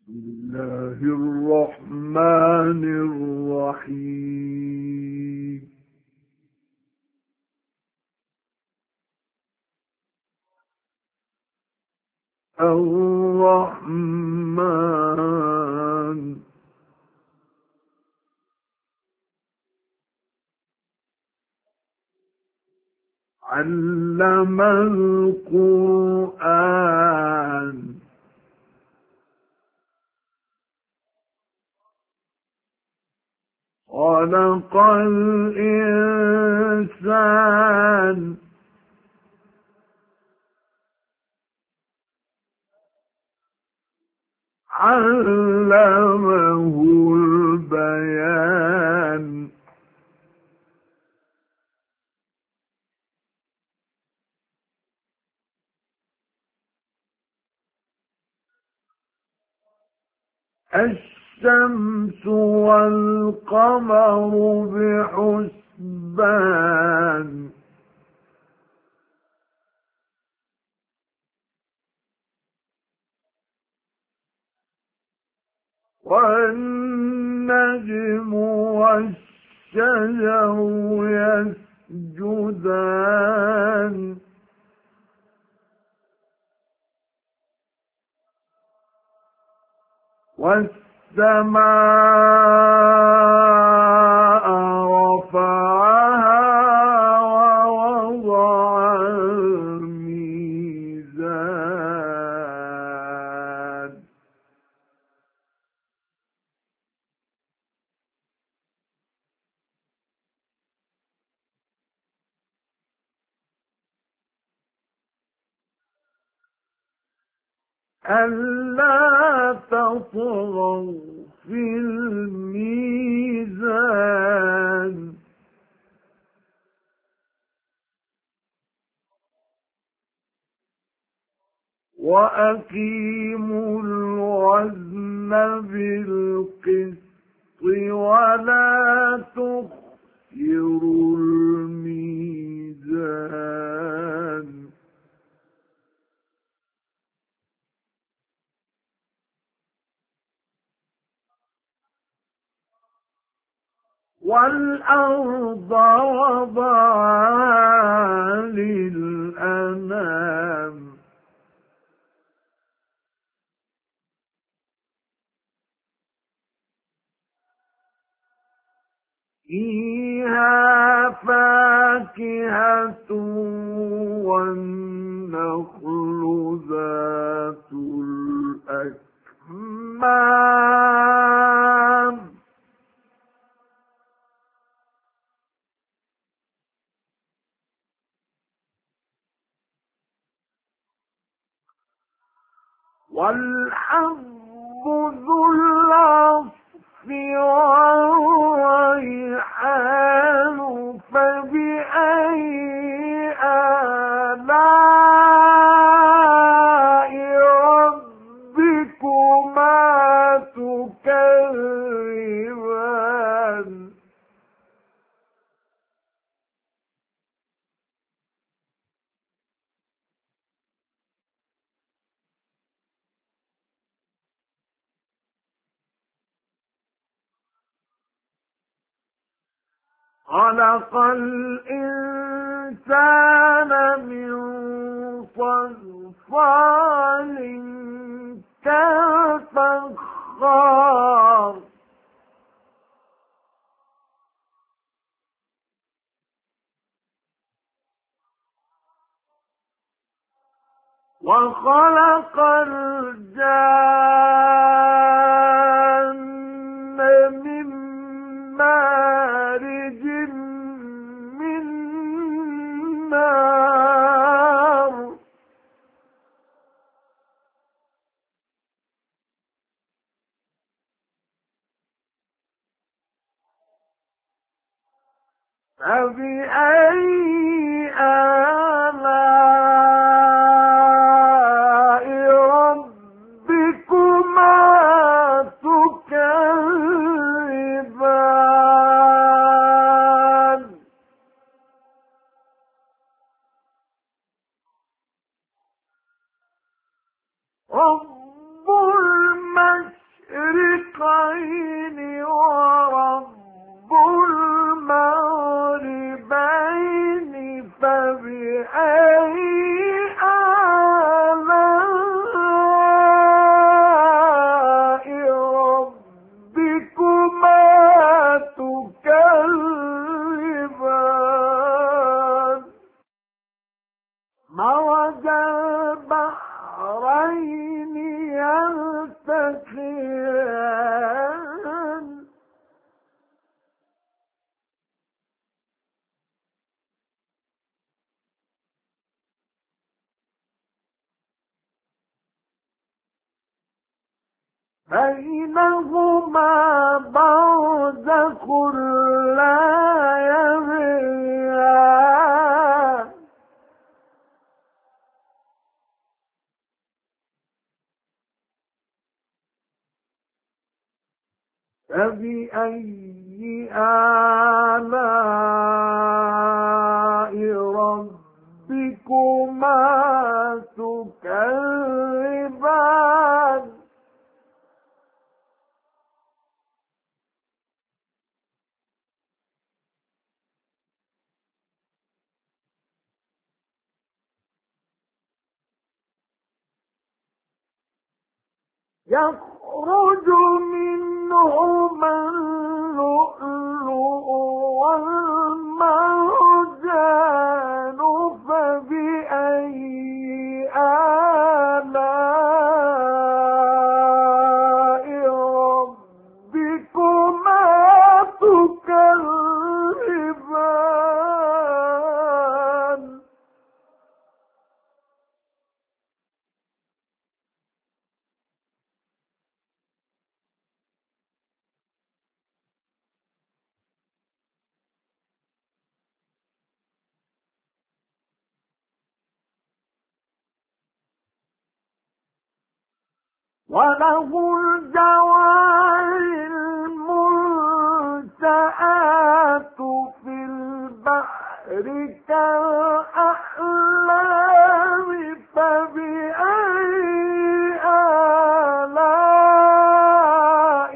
الله الرحمن الرحيم. الرحمن علم القرآن خلق الإنسان علمه البيان الشمس والقمر بحسبان والنجم والشجر يسجدان والسماء رفعها ووضع الميزان ألا تطغوا في الميزان وأقيموا الوزن بالقسط ولا تخسروا الميزان والأرض وضعها للأنام فيها فاكهة والنخل ذات الأكمام والحب ذو العصف والريحان فبأي آلاء ربكما تكذبان خلق الإنسان من صلصال كالفخار وخلق الجان من مارج من نار فبأي آلاء ربكما تكذبان رب المشرقين المشرقين ورب المغربين فبأي آلاء ربكما تكذبان مرج البحرين يلتقيان بينهما برزخ لا يبغيان فبأي آلاء ربكما تكذبان يخرج منهما اللؤلؤ والمرجان فبأي آلاء ربكما تكذبان وله الجوار المنشآت في البحر كالأعلام فبأي آلاء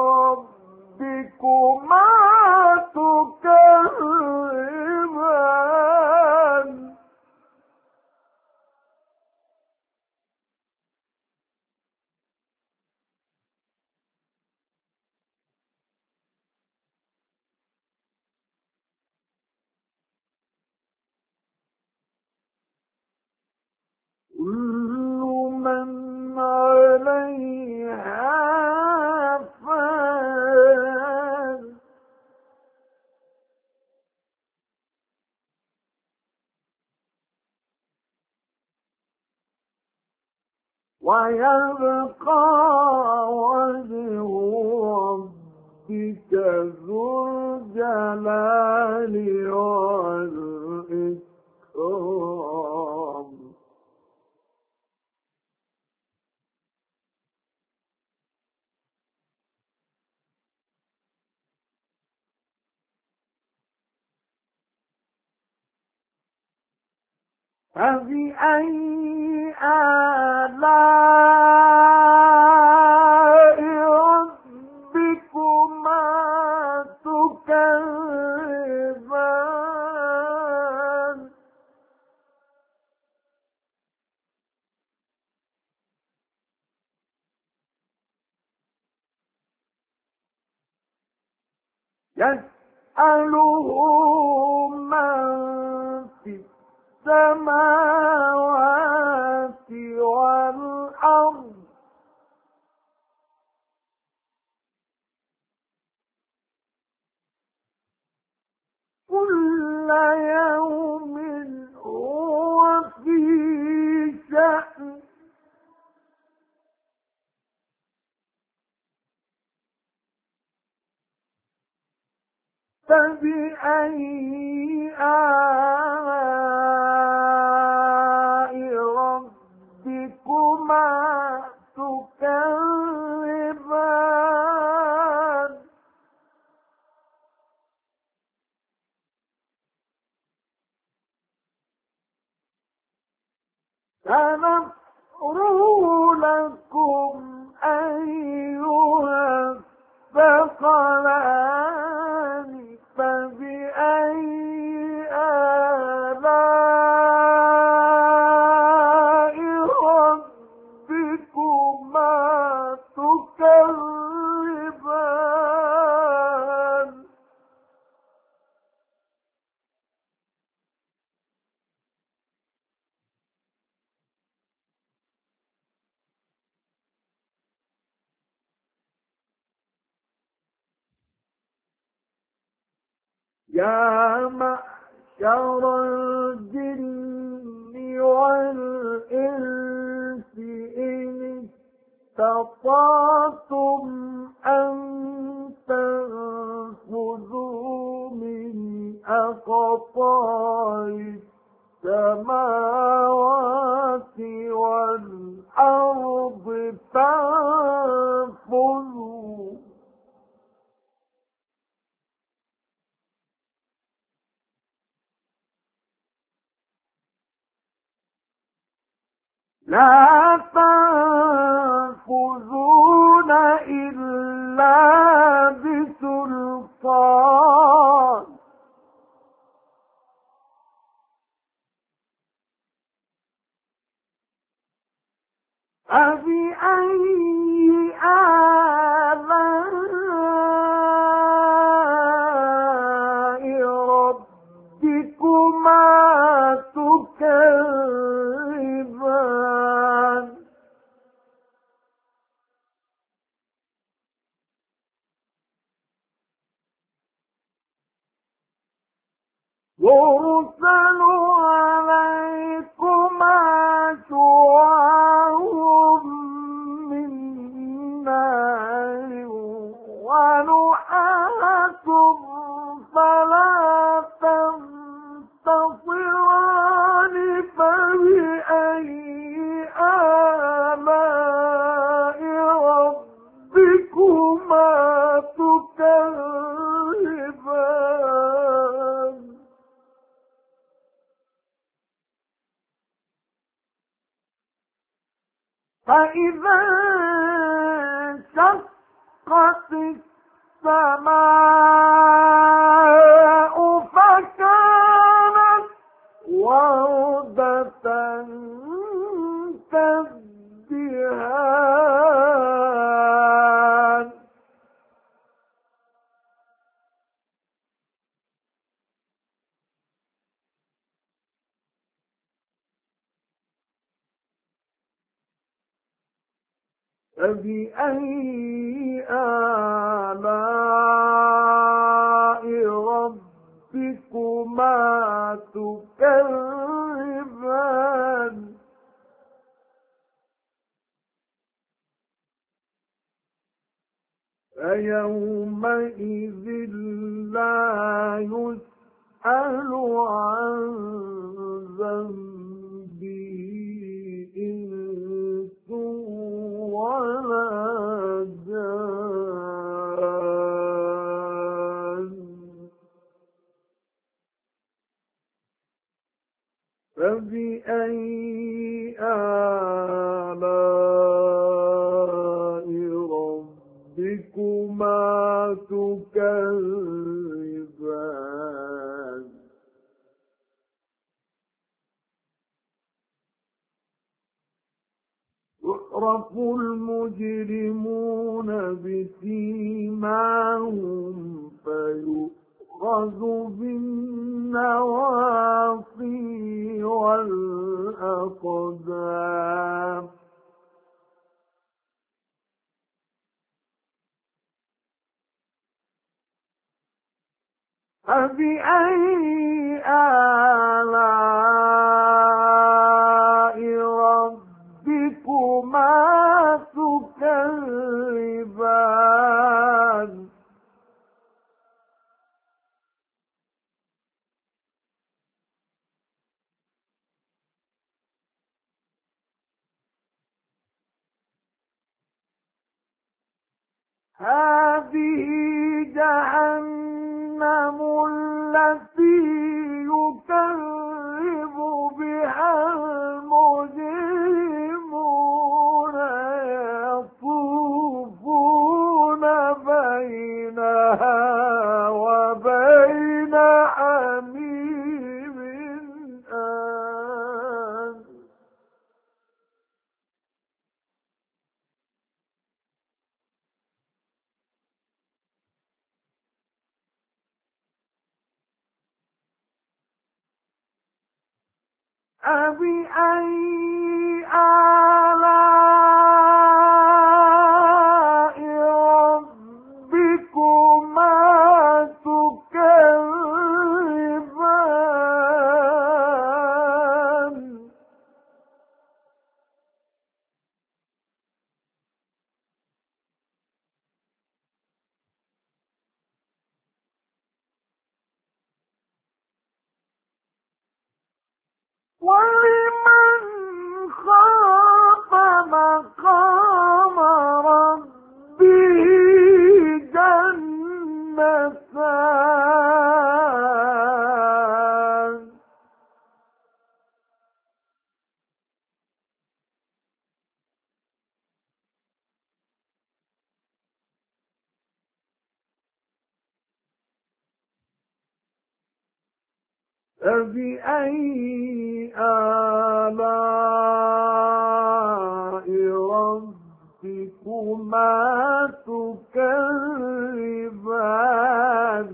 ربكما تكذبان كل من عليها فان ويبقى وجه ربك ذو الجلال والإكرام فبأي آلاء ربكما تكذبان يسأله من في السماوات والأرض كل يوم هو في شأن فبأي آلاء ربكما تكذبان سنفرغ لكم أيها يا معشر الجن والإنس إن استطعتم أن تنفذوا من أقطار السماوات والأرض فانفذوا لا تنفذون إلا بسلطان فبأي آلاء ربكما تكذبان يرسل عليكما شواظ من نار ونحاس فلا تنتصران فبأي آلاء ربكما تكذبان فإذا انشقت السماء فكانت وردة كالدهان فبأي آلاء ربكما تكذبان فيومئذ لا يسأل عن ذنبه إنس ولا جان فبأي آلاء ربكما تكذبان يعرف المجرمون بسيماهم فيؤخذ بالنواصي والأقدام فبأي آلاء ربكما تكذبان هذه جهنم التي يكذب بها المجرمون يطوفون بينها وبين حميم آن فبأي آلاء ربكما تكذبان فبأي آلاء ربكما تكذبان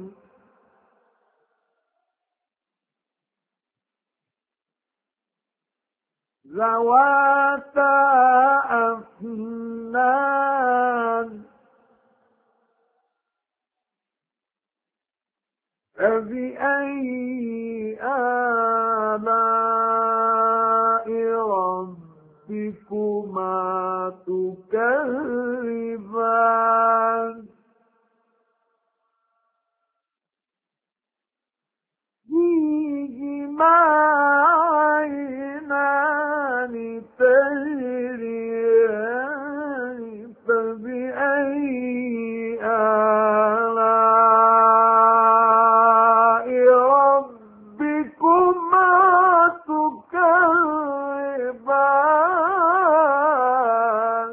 ذواتا أفنان فبأي آلاء ربكما تكذبان فيهما عينان تجريان فبأي آلاء ربكما تكذبان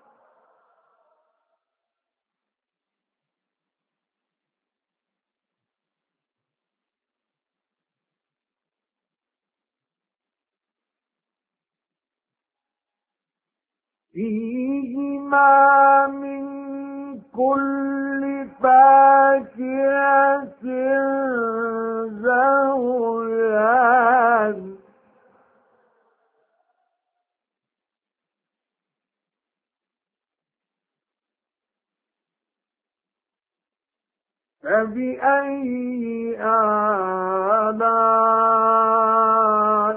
فيهما من كل فاكهة زوجان فبأي آلاء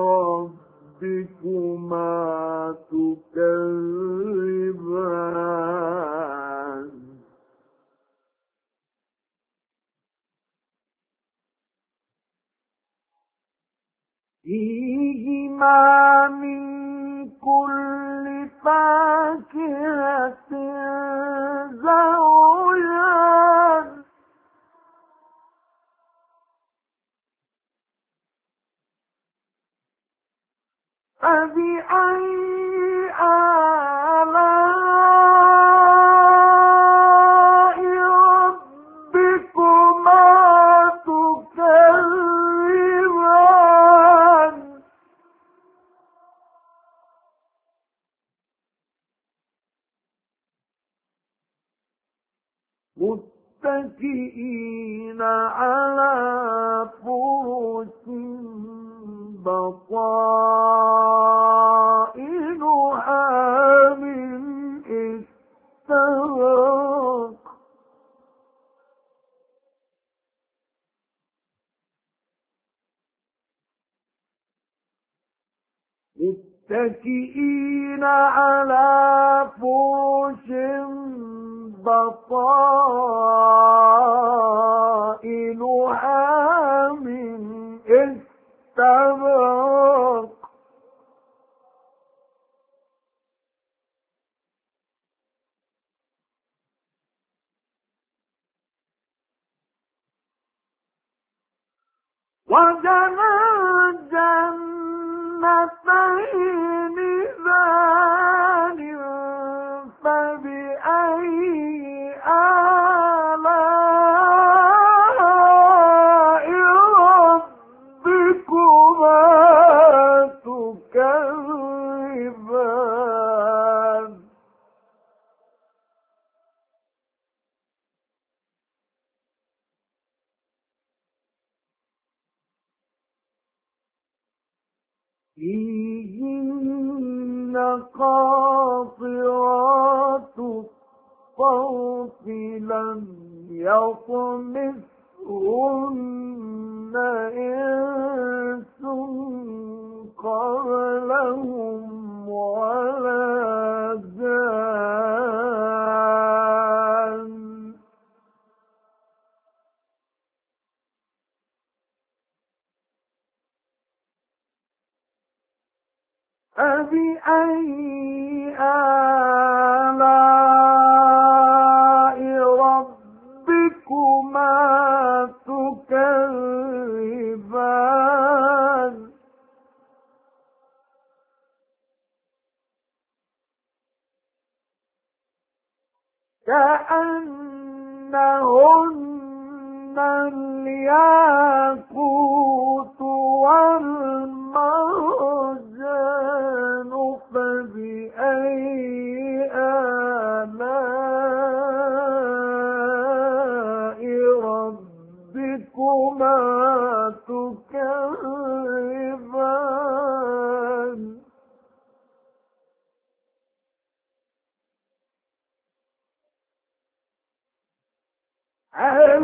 ربكما تكذبان فيهما من كل فاكهة زوجان فبأي آلاء ربكما تكذبان متكئين على فرش بطائنها من استبرق متكئين على فرش بطائنها من استبرق وجنى الجنتين دان فبأي آلاء ربكما تكذبان فيهن قاصرات الطرف لم يطمثهن إنس قبلهم ولا جان فبأي آلاء ربكما تكذبان كأنهن الياقوت والمرجان فبأي آلاء ربكما تكذبان هل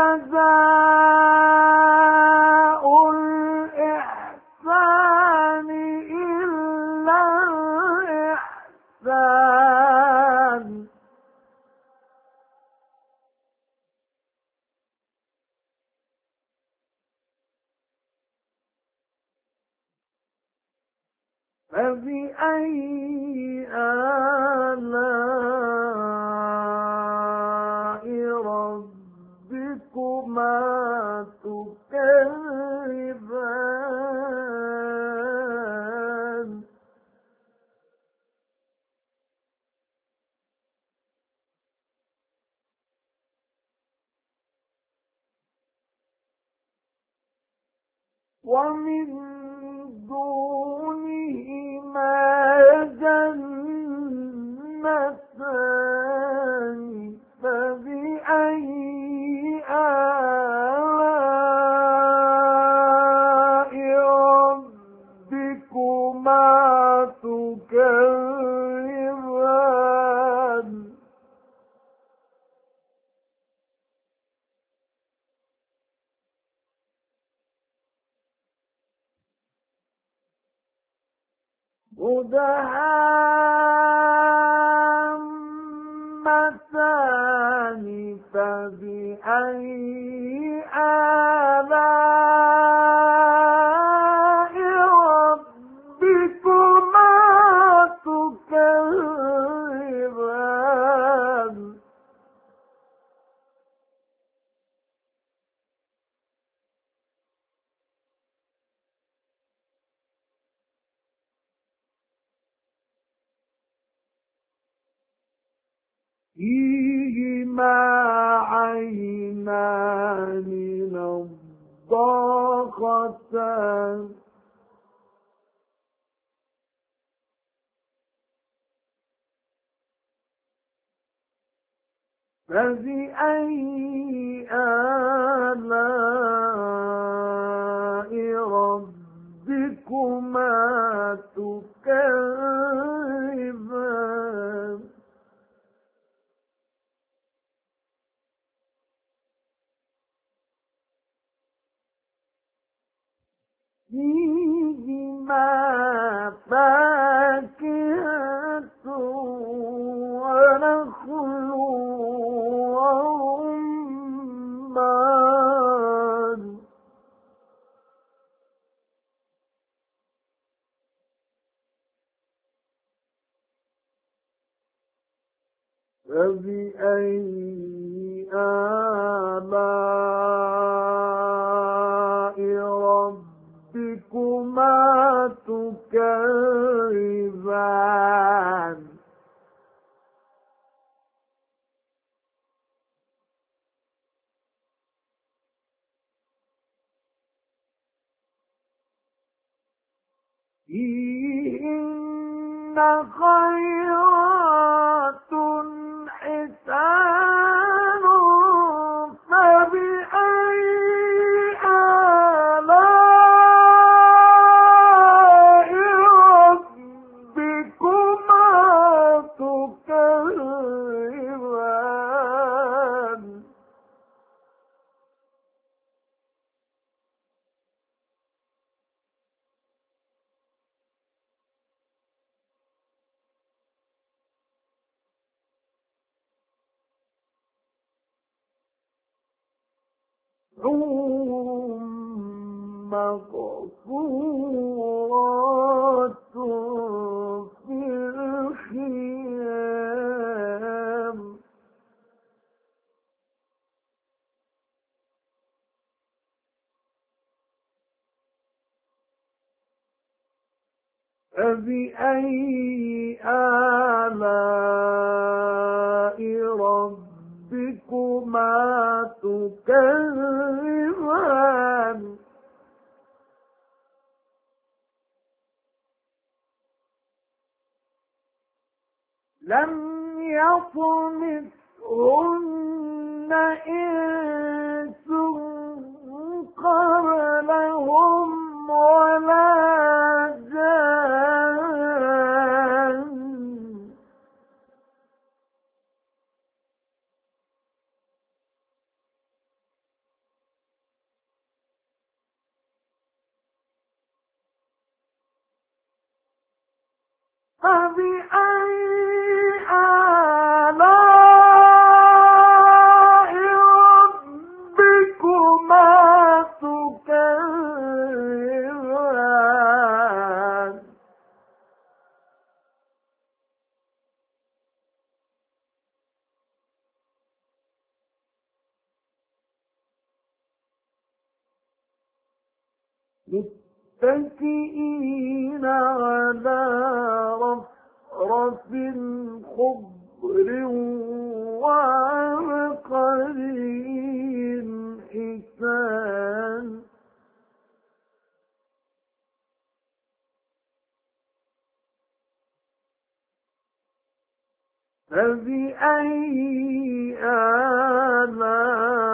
جزاء الإحسان إلا الإحسان فبأي آلاء ربكما تكذبان ومن دونهما جنتان فبأي آلاء ربكما تكذبان مدهامتان فبأي آلاء ربكما تكذبان فيهما عينان نضاختان فبأي آلاء ربكما تكذبان فيهما فاكهة ونخل ورمان فبأي آلاء ربكما تكذبان فيهن خيرات حسان فبأي آلاء ربكما تكذبان حور مقصورات في الخيام فبأي آلاء ربكما تكذبان لم يطمثهن إنس قبلهم ولا جان فبأي آلاء ربكما تكذبان متكئين على رفرف خضر وعبقري حسان فبأي آلاء